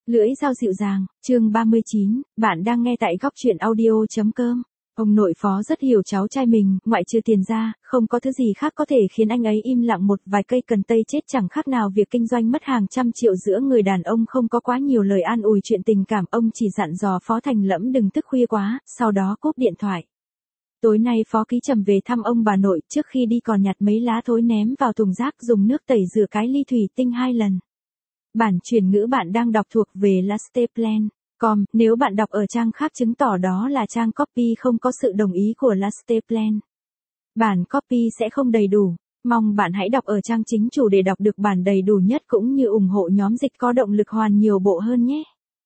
Lưỡi dao dịu dàng, chương 39, bạn đang nghe tại góc truyện audio.com. Ông nội Phó rất hiểu cháu trai mình, ngoại trừ tiền ra, không có thứ gì khác có thể khiến anh ấy im lặng một vài cây cần tây chết chẳng khác nào việc kinh doanh mất hàng trăm triệu giữa người đàn ông không có quá nhiều lời an ủi chuyện tình cảm, ông chỉ dặn dò Phó Thành Lẫm đừng thức khuya quá, sau đó cúp điện thoại. Tối nay Phó Ký Trầm về thăm ông bà nội, trước khi đi còn nhặt mấy lá thối ném vào thùng rác dùng nước tẩy rửa cái ly thủy tinh 2 lần. Bản chuyển ngữ bạn đang đọc thuộc về lasteplan.com, nếu bạn đọc ở trang khác chứng tỏ đó là trang copy không có sự đồng ý của Lasteplan. Bản copy sẽ không đầy đủ, mong bạn hãy đọc ở trang chính chủ để đọc được bản đầy đủ nhất cũng như ủng hộ nhóm dịch có động lực hoàn nhiều bộ hơn nhé.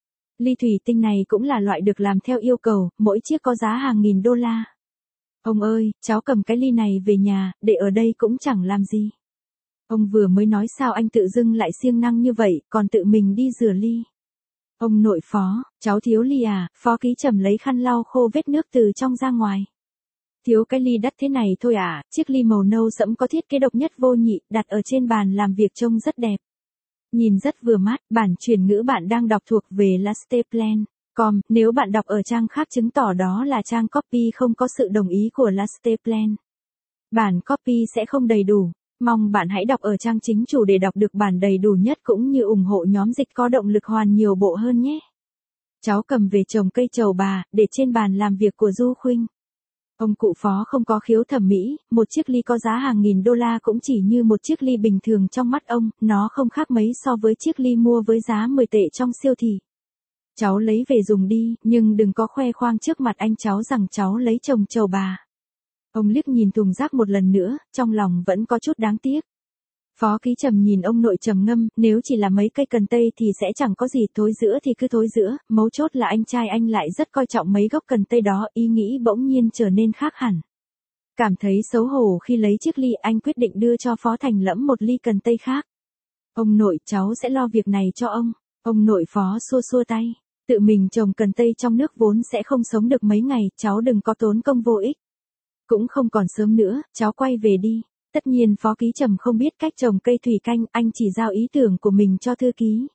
Ly thủy tinh này cũng là loại được làm theo yêu cầu, mỗi chiếc có giá hàng nghìn đô la. Ông ơi, cháu cầm cái ly này về nhà, để ở đây cũng chẳng làm gì. Ông vừa mới nói sao anh tự dưng lại siêng năng như vậy, còn tự mình đi rửa ly. Ông nội Phó, cháu thiếu ly à? Phó Ký Trầm lấy khăn lau khô vết nước từ trong ra ngoài. Thiếu cái ly đắt thế này thôi à? Chiếc ly màu nâu sẫm có thiết kế độc nhất vô nhị, đặt ở trên bàn làm việc trông rất đẹp. Nhìn rất vừa mắt, bản chuyển ngữ bạn đang đọc thuộc về Lasteplan.com, nếu bạn đọc ở trang khác chứng tỏ đó là trang copy không có sự đồng ý của Lasteplan. Bản copy sẽ không đầy đủ. Mong bạn hãy đọc ở trang chính chủ để đọc được bản đầy đủ nhất cũng như ủng hộ nhóm dịch có động lực hoàn nhiều bộ hơn nhé. Cháu cầm về trồng cây trầu bà, để trên bàn làm việc của Du Khuynh. Ông cụ Phó không có khiếu thẩm mỹ, một chiếc ly có giá hàng nghìn đô la cũng chỉ như một chiếc ly bình thường trong mắt ông, nó không khác mấy so với chiếc ly mua với giá 10 tệ trong siêu thị. Cháu lấy về dùng đi, nhưng đừng có khoe khoang trước mặt anh cháu rằng cháu lấy trồng trầu bà. Ông liếc nhìn thùng rác một lần nữa, trong lòng vẫn có chút đáng tiếc. Phó Ký Trầm nhìn ông nội trầm ngâm, nếu chỉ là mấy cây cần tây thì sẽ chẳng có gì, thối rữa thì cứ thối rữa, mấu chốt là anh trai anh lại rất coi trọng mấy gốc cần tây đó, ý nghĩ bỗng nhiên trở nên khác hẳn. Cảm thấy xấu hổ khi lấy chiếc ly, anh quyết định đưa cho Phó Thành Lẫm một ly cần tây khác. Ông nội, cháu sẽ lo việc này cho ông. Ông nội Phó xua xua tay. Tự mình trồng cần tây trong nước vốn sẽ không sống được mấy ngày, cháu đừng có tốn công vô ích. Cũng không còn sớm nữa, cháu quay về đi. Tất nhiên Phó Ký Trầm không biết cách trồng cây thủy canh, anh chỉ giao ý tưởng của mình cho thư ký.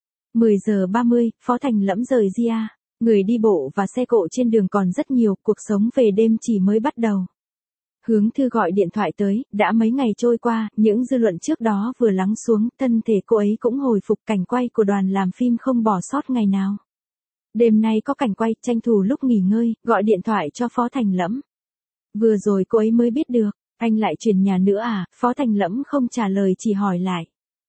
10 giờ 30, Phó Thành Lẫm rời Gia. Người đi bộ và xe cộ trên đường còn rất nhiều, cuộc sống về đêm chỉ mới bắt đầu. Hướng Thư gọi điện thoại tới, đã mấy ngày trôi qua, những dư luận trước đó vừa lắng xuống, thân thể cô ấy cũng hồi phục, cảnh quay của đoàn làm phim không bỏ sót ngày nào. Đêm nay có cảnh quay, tranh thủ lúc nghỉ ngơi, gọi điện thoại cho Phó Thành Lẫm. Vừa rồi cô ấy mới biết được, anh lại chuyển nhà nữa à? Phó Thành Lẫm không trả lời chỉ hỏi lại.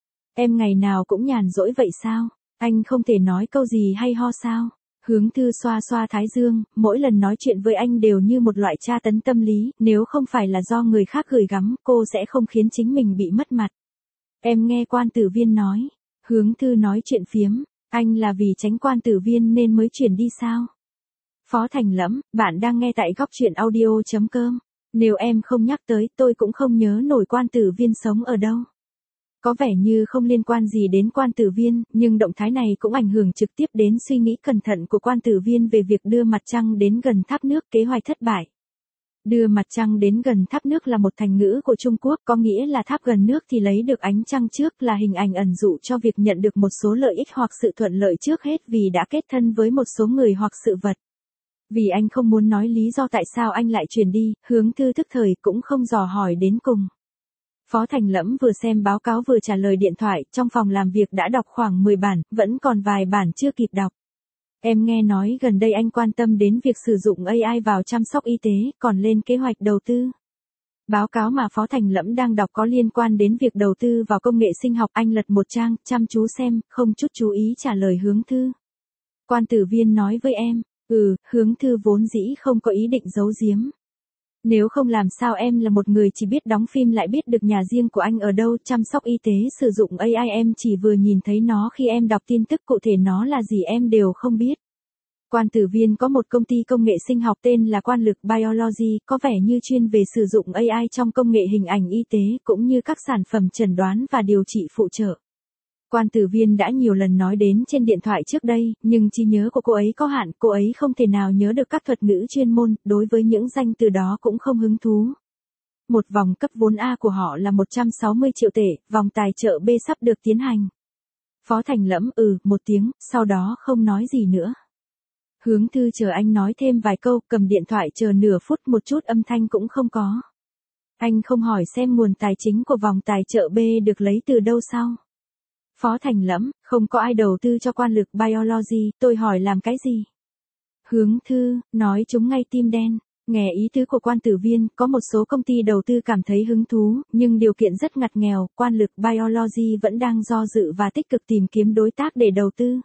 Em ngày nào cũng nhàn rỗi vậy sao? Anh không thể nói câu gì hay ho sao? Hướng Thư xoa xoa thái dương, mỗi lần nói chuyện với anh đều như một loại tra tấn tâm lý, nếu không phải là do người khác gửi gắm, cô sẽ không khiến chính mình bị mất mặt. Em nghe Quan Tử Viên nói. Hướng Thư nói chuyện phiếm, anh là vì tránh Quan Tử Viên nên mới chuyển đi sao? Phó Thành Lẫm, bạn đang nghe tại góc truyện audio.com. Nếu em không nhắc tới, tôi cũng không nhớ nổi Quan Tử Viên sống ở đâu. Có vẻ như không liên quan gì đến Quan Tử Viên, nhưng động thái này cũng ảnh hưởng trực tiếp đến suy nghĩ cẩn thận của Quan Tử Viên về việc đưa mặt trăng đến gần tháp nước, kế hoạch thất bại. Đưa mặt trăng đến gần tháp nước là một thành ngữ của Trung Quốc, có nghĩa là tháp gần nước thì lấy được ánh trăng trước, là hình ảnh ẩn dụ cho việc nhận được một số lợi ích hoặc sự thuận lợi trước hết vì đã kết thân với một số người hoặc sự vật. Vì anh không muốn nói lý do tại sao anh lại chuyển đi, Hướng Thư tức thời cũng không dò hỏi đến cùng. Phó Thành Lẫm vừa xem báo cáo vừa trả lời điện thoại, trong phòng làm việc đã đọc khoảng 10 bản, vẫn còn vài bản chưa kịp đọc. Em nghe nói gần đây anh quan tâm đến việc sử dụng AI vào chăm sóc y tế, còn lên kế hoạch đầu tư. Báo cáo mà Phó Thành Lẫm đang đọc có liên quan đến việc đầu tư vào công nghệ sinh học, anh lật một trang, chăm chú xem, không chút chú ý trả lời Hướng Thư. Quan Tử Viên nói với em. Hướng Thư vốn dĩ không có ý định giấu giếm. Nếu không làm sao em là một người chỉ biết đóng phim lại biết được nhà riêng của anh ở đâu, chăm sóc y tế sử dụng AI em chỉ vừa nhìn thấy nó khi em đọc tin tức, cụ thể nó là gì em đều không biết. Quan Tử Viên có một công ty công nghệ sinh học tên là Quan Lực Biology, có vẻ như chuyên về sử dụng AI trong công nghệ hình ảnh y tế cũng như các sản phẩm chẩn đoán và điều trị phụ trợ. Quan Tử Viên đã nhiều lần nói đến trên điện thoại trước đây, nhưng trí nhớ của cô ấy có hạn, cô ấy không thể nào nhớ được các thuật ngữ chuyên môn, đối với những danh từ đó cũng không hứng thú. Một vòng cấp vốn A của họ là 160 triệu tệ, vòng tài trợ B sắp được tiến hành. Phó Thành Lẫm một tiếng, sau đó không nói gì nữa. Hướng Thư chờ anh nói thêm vài câu, cầm điện thoại chờ nửa phút một chút âm thanh cũng không có. Anh không hỏi xem nguồn tài chính của vòng tài trợ B được lấy từ đâu sao? Phó Thành Lẫm, không có ai đầu tư cho quan lực Biology, tôi hỏi làm cái gì? Hướng Thư, nói chúng ngay tim đen. Nghe ý tứ của Quan Tử Viên, có một số công ty đầu tư cảm thấy hứng thú, nhưng điều kiện rất ngặt nghèo, quan lực Biology vẫn đang do dự và tích cực tìm kiếm đối tác để đầu tư.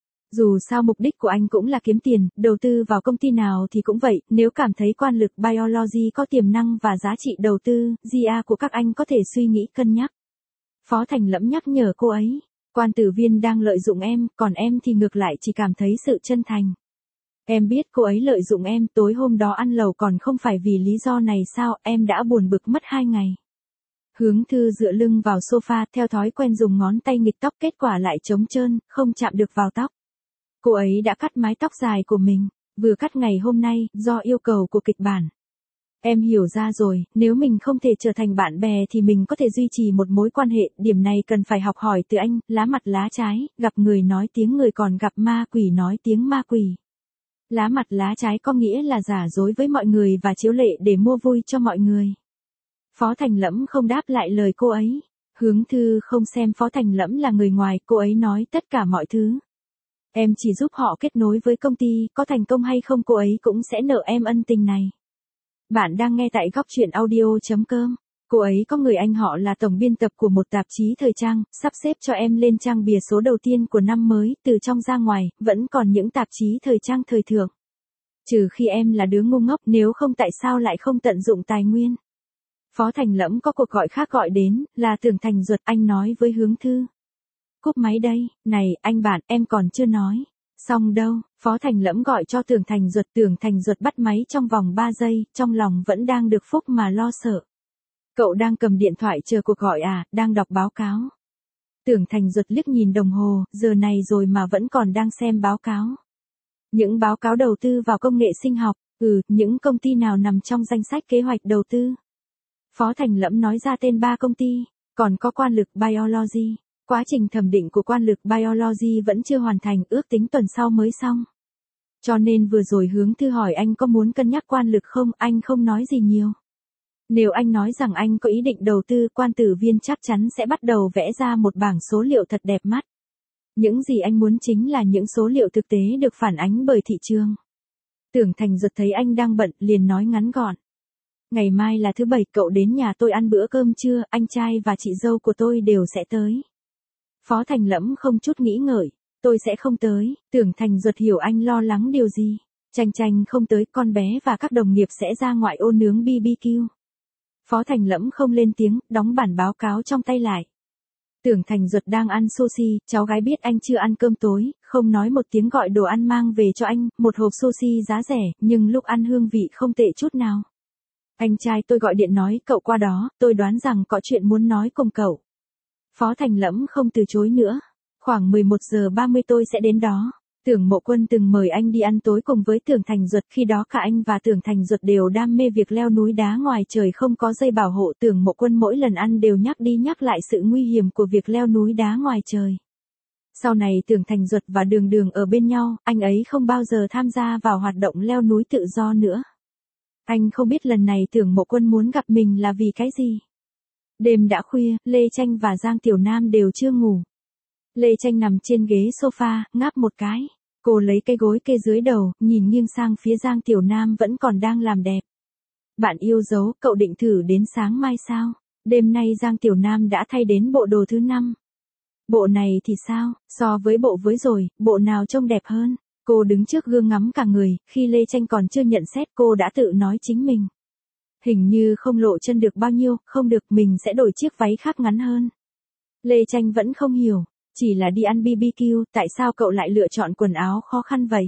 Dù sao mục đích của anh cũng là kiếm tiền, đầu tư vào công ty nào thì cũng vậy, nếu cảm thấy quan lực Biology có tiềm năng và giá trị đầu tư, GA của các anh có thể suy nghĩ cân nhắc. Phó Thành Lẫm nhắc nhở cô ấy, Quan Tử Viên đang lợi dụng em, còn em thì ngược lại chỉ cảm thấy sự chân thành. Em biết cô ấy lợi dụng em, tối hôm đó ăn lẩu còn không phải vì lý do này sao, em đã buồn bực mất 2 ngày. Hướng Thư dựa lưng vào sofa, theo thói quen dùng ngón tay nghịch tóc, kết quả lại trống trơn, không chạm được vào tóc. Cô ấy đã cắt mái tóc dài của mình, vừa cắt ngày hôm nay, do yêu cầu của kịch bản. Em hiểu ra rồi, nếu mình không thể trở thành bạn bè thì mình có thể duy trì một mối quan hệ, điểm này cần phải học hỏi từ anh, lá mặt lá trái, gặp người nói tiếng người còn gặp ma quỷ nói tiếng ma quỷ. Lá mặt lá trái có nghĩa là giả dối với mọi người và chiếu lệ để mua vui cho mọi người. Phó Thành Lẫm không đáp lại lời cô ấy. Hướng Thư không xem Phó Thành Lẫm là người ngoài, cô ấy nói tất cả mọi thứ. Em chỉ giúp họ kết nối với công ty, có thành công hay không cô ấy cũng sẽ nợ em ân tình này. Bạn đang nghe tại góc truyện audio.com. Cô ấy có người anh họ là tổng biên tập của một tạp chí thời trang, sắp xếp cho em lên trang bìa số đầu tiên của năm mới, từ trong ra ngoài, vẫn còn những tạp chí thời trang thời thượng. Trừ khi em là đứa ngu ngốc, nếu không tại sao lại không tận dụng tài nguyên. Phó Thành Lẫm có cuộc gọi khác gọi đến, là Tưởng Thành Duật, anh nói với Hướng Thư. Cúp máy đây, này, anh bạn, em còn chưa nói. Xong đâu, Phó Thành Lẫm gọi cho Tưởng Thành Duật bắt máy trong vòng 3 giây, trong lòng vẫn đang được phúc mà lo sợ. Cậu đang cầm điện thoại chờ cuộc gọi à, đang đọc báo cáo. Tưởng Thành Duật liếc nhìn đồng hồ, giờ này rồi mà vẫn còn đang xem báo cáo. Những báo cáo đầu tư vào công nghệ sinh học, những công ty nào nằm trong danh sách kế hoạch đầu tư. Phó Thành Lẫm nói ra tên 3 công ty, còn có quan lực Biology. Quá trình thẩm định của quan lực Biology vẫn chưa hoàn thành, ước tính tuần sau mới xong. Cho nên vừa rồi Hướng Thư hỏi anh có muốn cân nhắc quan lực không, anh không nói gì nhiều. Nếu anh nói rằng anh có ý định đầu tư, Quan Tử Viên chắc chắn sẽ bắt đầu vẽ ra một bảng số liệu thật đẹp mắt. Những gì anh muốn chính là những số liệu thực tế được phản ánh bởi thị trường. Tưởng Thành Duật thấy anh đang bận, liền nói ngắn gọn. Ngày mai là thứ Bảy, cậu đến nhà tôi ăn bữa cơm trưa, anh trai và chị dâu của tôi đều sẽ tới. Phó Thành Lẫm không chút nghĩ ngợi, tôi sẽ không tới. Tưởng Thành Duật hiểu anh lo lắng điều gì. Tranh không tới, con bé và các đồng nghiệp sẽ ra ngoại ô nướng BBQ. Phó Thành Lẫm không lên tiếng, đóng bản báo cáo trong tay lại. Tưởng Thành Duật đang ăn sushi, cháu gái biết anh chưa ăn cơm tối, không nói một tiếng gọi đồ ăn mang về cho anh, một hộp sushi giá rẻ, nhưng lúc ăn hương vị không tệ chút nào. Anh trai tôi gọi điện nói cậu qua đó, tôi đoán rằng có chuyện muốn nói cùng cậu. Phó Thành Lẫm không từ chối nữa. Khoảng 11 giờ 30 tôi sẽ đến đó. Tưởng Mộ Quân từng mời anh đi ăn tối cùng với Tưởng Thành Duật, khi đó cả anh và Tưởng Thành Duật đều đam mê việc leo núi đá ngoài trời không có dây bảo hộ. Tưởng Mộ Quân mỗi lần ăn đều nhắc đi nhắc lại sự nguy hiểm của việc leo núi đá ngoài trời. Sau này Tưởng Thành Duật và Đường ở bên nhau, anh ấy không bao giờ tham gia vào hoạt động leo núi tự do nữa. Anh không biết lần này Tưởng Mộ Quân muốn gặp mình là vì cái gì. Đêm đã khuya, Lê Tranh và Giang Tiểu Nam đều chưa ngủ. Lê Tranh nằm trên ghế sofa, ngáp một cái. Cô lấy cái gối kê dưới đầu, nhìn nghiêng sang phía Giang Tiểu Nam vẫn còn đang làm đẹp. Bạn yêu dấu, cậu định thử đến sáng mai sao? Đêm nay Giang Tiểu Nam đã thay đến bộ đồ thứ 5. Bộ này thì sao, so với bộ với rồi, bộ nào trông đẹp hơn? Cô đứng trước gương ngắm cả người, khi Lê Tranh còn chưa nhận xét cô đã tự nói chính mình. Hình như không lộ chân được bao nhiêu, không được, mình sẽ đổi chiếc váy khác ngắn hơn. Lê Tranh vẫn không hiểu, chỉ là đi ăn BBQ, tại sao cậu lại lựa chọn quần áo khó khăn vậy?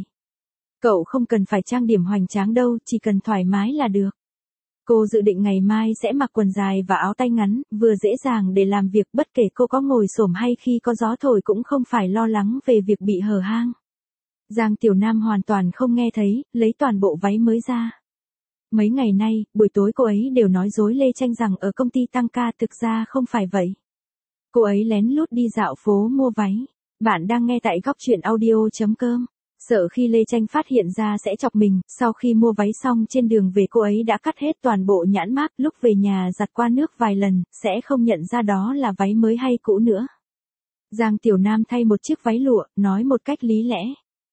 Cậu không cần phải trang điểm hoành tráng đâu, chỉ cần thoải mái là được. Cô dự định ngày mai sẽ mặc quần dài và áo tay ngắn, vừa dễ dàng để làm việc, bất kể cô có ngồi xổm hay khi có gió thổi cũng không phải lo lắng về việc bị hở hang. Giang Tiểu Nam hoàn toàn không nghe thấy, lấy toàn bộ váy mới ra. Mấy ngày nay, buổi tối cô ấy đều nói dối Lê Tranh rằng ở công ty tăng ca, thực ra không phải vậy. Cô ấy lén lút đi dạo phố mua váy. Bạn đang nghe tại góc chuyện audio.com. Sợ khi Lê Tranh phát hiện ra sẽ chọc mình, sau khi mua váy xong trên đường về cô ấy đã cắt hết toàn bộ nhãn mác, lúc về nhà giặt qua nước vài lần, sẽ không nhận ra đó là váy mới hay cũ nữa. Giang Tiểu Nam thay một chiếc váy lụa, nói một cách lý lẽ.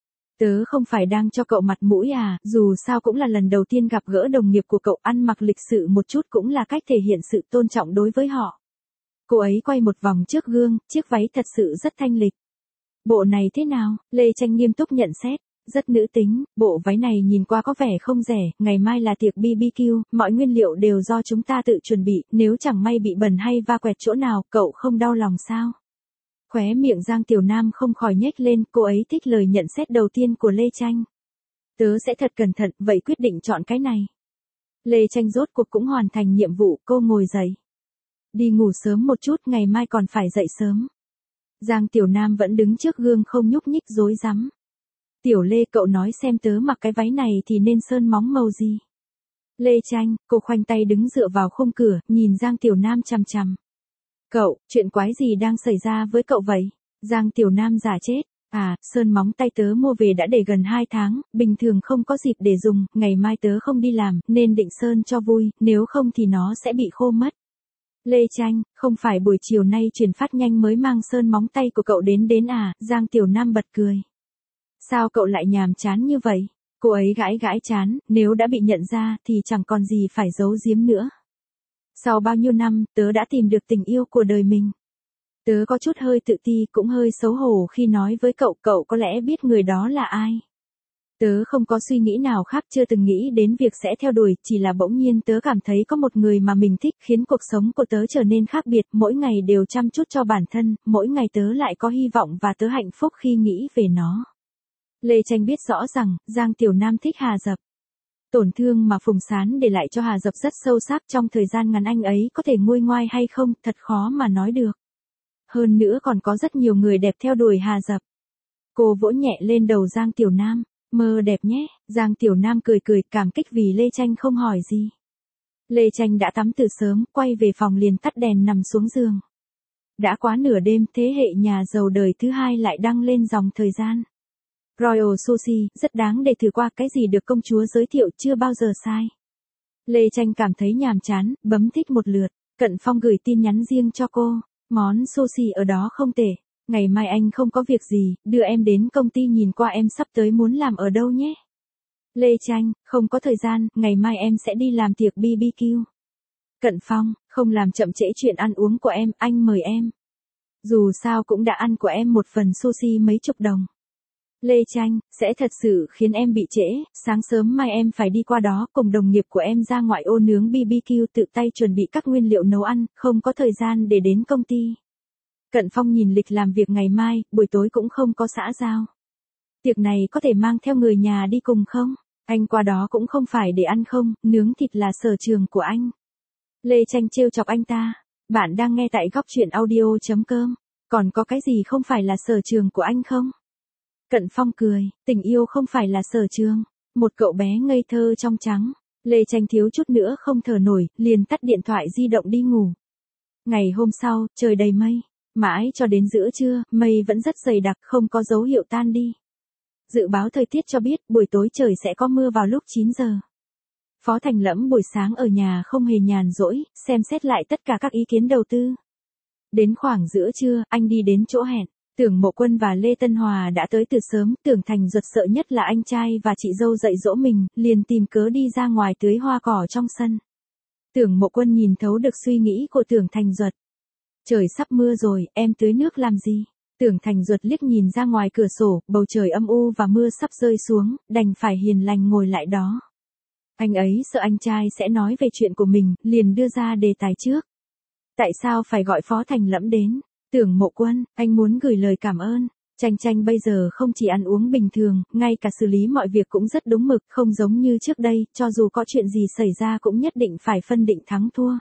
Tớ không phải đang cho cậu mặt mũi à, dù sao cũng là lần đầu tiên gặp gỡ đồng nghiệp của cậu, ăn mặc lịch sự một chút cũng là cách thể hiện sự tôn trọng đối với họ. Cô ấy quay một vòng trước gương, chiếc váy thật sự rất thanh lịch. Bộ này thế nào? Lê Tranh nghiêm túc nhận xét. Rất nữ tính, bộ váy này nhìn qua có vẻ không rẻ, ngày mai là tiệc BBQ, mọi nguyên liệu đều do chúng ta tự chuẩn bị, nếu chẳng may bị bẩn hay va quẹt chỗ nào, cậu không đau lòng sao? Khóe miệng Giang Tiểu Nam không khỏi nhếch lên, cô ấy thích lời nhận xét đầu tiên của Lê Tranh. Tớ sẽ thật cẩn thận, vậy quyết định chọn cái này. Lê Tranh rốt cuộc cũng hoàn thành nhiệm vụ, cô ngồi dậy. Đi ngủ sớm một chút, ngày mai còn phải dậy sớm. Giang Tiểu Nam vẫn đứng trước gương không nhúc nhích rối rắm. Tiểu Lê, cậu nói xem tớ mặc cái váy này thì nên sơn móng màu gì? Lê Tranh, cô khoanh tay đứng dựa vào khung cửa, nhìn Giang Tiểu Nam chằm chằm. Cậu, chuyện quái gì đang xảy ra với cậu vậy? Giang Tiểu Nam giả chết. À, sơn móng tay tớ mua về đã để gần 2 tháng, bình thường không có dịp để dùng, ngày mai tớ không đi làm, nên định sơn cho vui, nếu không thì nó sẽ bị khô mất. Lê Tranh, không phải buổi chiều nay truyền phát nhanh mới mang sơn móng tay của cậu đến à? Giang Tiểu Nam bật cười. Sao cậu lại nhàm chán như vậy? Cô ấy gãi gãi chán, nếu đã bị nhận ra thì chẳng còn gì phải giấu giếm nữa. Sau bao nhiêu năm, tớ đã tìm được tình yêu của đời mình. Tớ có chút hơi tự ti, cũng hơi xấu hổ khi nói với cậu, cậu có lẽ biết người đó là ai. Tớ không có suy nghĩ nào khác, chưa từng nghĩ đến việc sẽ theo đuổi, chỉ là bỗng nhiên tớ cảm thấy có một người mà mình thích khiến cuộc sống của tớ trở nên khác biệt, mỗi ngày đều chăm chút cho bản thân, mỗi ngày tớ lại có hy vọng và tớ hạnh phúc khi nghĩ về nó. Lê Tranh biết rõ rằng, Giang Tiểu Nam thích Hà Dập. Tổn thương mà Phùng Sán để lại cho Hà Dập rất sâu sắc, trong thời gian ngắn anh ấy có thể nguôi ngoai hay không, thật khó mà nói được. Hơn nữa còn có rất nhiều người đẹp theo đuổi Hà Dập. Cô vỗ nhẹ lên đầu Giang Tiểu Nam. Mơ đẹp nhé. Giang Tiểu Nam cười cười, cảm kích vì Lê Tranh không hỏi gì. Lê Tranh đã tắm từ sớm, quay về phòng liền tắt đèn nằm xuống giường. Đã quá nửa đêm, thế hệ nhà giàu đời thứ hai lại đăng lên dòng thời gian. Royal Sushi, rất đáng để thử qua, cái gì được công chúa giới thiệu chưa bao giờ sai. Lê Tranh cảm thấy nhàm chán, bấm thích một lượt. Cận Phong gửi tin nhắn riêng cho cô. Món sushi ở đó không tệ. Ngày mai anh không có việc gì, đưa em đến công ty nhìn qua, em sắp tới muốn làm ở đâu nhé. Lê Tranh, không có thời gian, ngày mai em sẽ đi làm tiệc BBQ. Cận Phong, không làm chậm trễ chuyện ăn uống của em, anh mời em. Dù sao cũng đã ăn của em một phần sushi mấy chục đồng. Lê Tranh, sẽ thật sự khiến em bị trễ, sáng sớm mai em phải đi qua đó, cùng đồng nghiệp của em ra ngoại ô nướng BBQ, tự tay chuẩn bị các nguyên liệu nấu ăn, không có thời gian để đến công ty. Cận Phong nhìn lịch làm việc ngày mai, buổi tối cũng không có xã giao. Tiệc này có thể mang theo người nhà đi cùng không? Anh qua đó cũng không phải để ăn không, nướng thịt là sở trường của anh. Lê Tranh trêu chọc anh ta. Bạn đang nghe tại góc chuyện audio.com. Còn có cái gì không phải là sở trường của anh không? Cận Phong cười, tình yêu không phải là sở trường. Một cậu bé ngây thơ trong trắng. Lê Tranh thiếu chút nữa không thở nổi, liền tắt điện thoại di động đi ngủ. Ngày hôm sau, trời đầy mây. Mãi cho đến giữa trưa, mây vẫn rất dày đặc, không có dấu hiệu tan đi. Dự báo thời tiết cho biết, buổi tối trời sẽ có mưa vào lúc 9 giờ. Phó Thành Lẫm buổi sáng ở nhà không hề nhàn rỗi, xem xét lại tất cả các ý kiến đầu tư. Đến khoảng giữa trưa, anh đi đến chỗ hẹn. Tưởng Mộ Quân và Lê Tân Hòa đã tới từ sớm, Tưởng Thành Duật sợ nhất là anh trai và chị dâu dạy dỗ mình, liền tìm cớ đi ra ngoài tưới hoa cỏ trong sân. Tưởng Mộ Quân nhìn thấu được suy nghĩ của Tưởng Thành Duật. Trời sắp mưa rồi, em tưới nước làm gì? Tưởng Thành Duật liếc nhìn ra ngoài cửa sổ, bầu trời âm u và mưa sắp rơi xuống, đành phải hiền lành ngồi lại đó. Anh ấy sợ anh trai sẽ nói về chuyện của mình, liền đưa ra đề tài trước. Tại sao phải gọi Phó Thành Lẫm đến? Tưởng Mộ Quân, anh muốn gửi lời cảm ơn. Tranh Tranh bây giờ không chỉ ăn uống bình thường, ngay cả xử lý mọi việc cũng rất đúng mực, không giống như trước đây, cho dù có chuyện gì xảy ra cũng nhất định phải phân định thắng thua.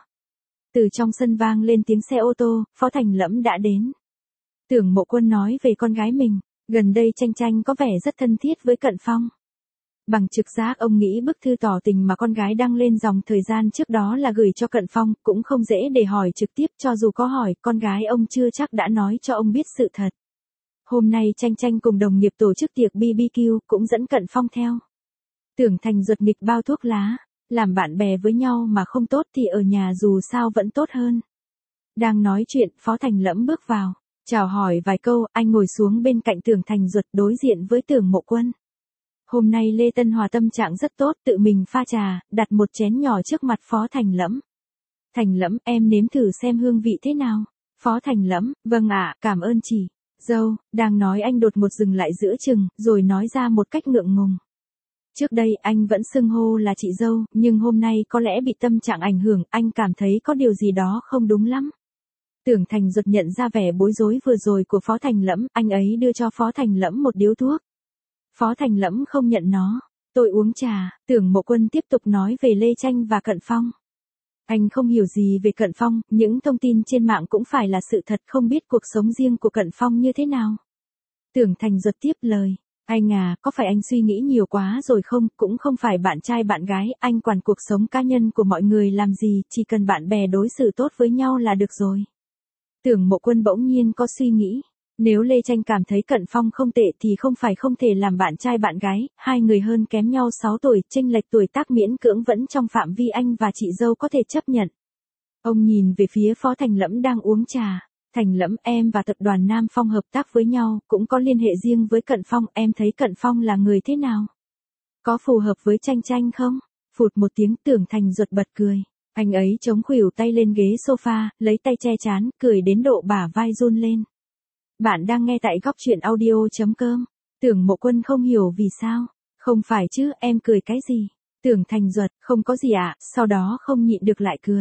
Từ trong sân vang lên tiếng xe ô tô, Phó Thành Lẫm đã đến. Tưởng Mộ Quân nói về con gái mình, gần đây Tranh Tranh có vẻ rất thân thiết với Cận Phong. Bằng trực giác ông nghĩ bức thư tỏ tình mà con gái đăng lên dòng thời gian trước đó là gửi cho Cận Phong, cũng không dễ để hỏi trực tiếp, cho dù có hỏi, con gái ông chưa chắc đã nói cho ông biết sự thật. Hôm nay Tranh Tranh cùng đồng nghiệp tổ chức tiệc BBQ cũng dẫn Cận Phong theo. Tưởng Thành Duật nghịch bao thuốc lá, làm bạn bè với nhau mà không tốt thì ở nhà dù sao vẫn tốt hơn. Đang nói chuyện, Phó Thành Lẫm bước vào, chào hỏi vài câu, anh ngồi xuống bên cạnh Tưởng Thành Duật đối diện với Tưởng Mộ Quân. Hôm nay Lê Tân Hòa tâm trạng rất tốt, tự mình pha trà, đặt một chén nhỏ trước mặt Phó Thành Lẫm. Thành Lẫm, em nếm thử xem hương vị thế nào. Phó Thành Lẫm, vâng ạ, cảm ơn chị. Dâu, đang nói anh đột ngột dừng lại giữa chừng, rồi nói ra một cách ngượng ngùng. Trước đây anh vẫn xưng hô là chị dâu, nhưng hôm nay có lẽ bị tâm trạng ảnh hưởng, anh cảm thấy có điều gì đó không đúng lắm. Tưởng Thành Duật nhận ra vẻ bối rối vừa rồi của Phó Thành Lẫm, anh ấy đưa cho Phó Thành Lẫm một điếu thuốc. Phó Thành Lẫm không nhận nó. Tôi uống trà, Tưởng Mộ Quân tiếp tục nói về Lê Tranh và Cận Phong. Anh không hiểu gì về Cận Phong, những thông tin trên mạng cũng phải là sự thật, không biết cuộc sống riêng của Cận Phong như thế nào. Tưởng Thành Duật tiếp lời. Anh à, có phải anh suy nghĩ nhiều quá rồi không, cũng không phải bạn trai bạn gái, anh quản cuộc sống cá nhân của mọi người làm gì, chỉ cần bạn bè đối xử tốt với nhau là được rồi. Tưởng Mộ Quân bỗng nhiên có suy nghĩ. Nếu Lê Tranh cảm thấy Cận Phong không tệ thì không phải không thể làm bạn trai bạn gái, hai người hơn kém nhau 6 tuổi, chênh lệch tuổi tác miễn cưỡng vẫn trong phạm vi anh và chị dâu có thể chấp nhận. Ông nhìn về phía Phó Thành Lẫm đang uống trà. Thành Lẫm, em và tập đoàn Nam Phong hợp tác với nhau, cũng có liên hệ riêng với Cận Phong, em thấy Cận Phong là người thế nào? Có phù hợp với Tranh Tranh không? Phụt một tiếng, Tưởng Thành Duật bật cười. Anh ấy chống khuỷu tay lên ghế sofa, lấy tay che trán, cười đến độ bả vai run lên. Bạn đang nghe tại góc truyện audio.com. Tưởng Mộ Quân không hiểu vì sao. Không phải chứ, em cười cái gì? Tưởng Thành Duật, không có gì ạ, sau đó không nhịn được lại cười.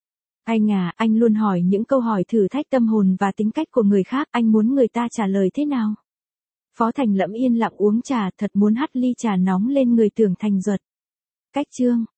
Anh à, anh luôn hỏi những câu hỏi thử thách tâm hồn và tính cách của người khác, anh muốn người ta trả lời thế nào? Phó Thành Lẫm yên lặng uống trà, thật muốn hắt ly trà nóng lên người Tưởng Thành Duật. Cách chương.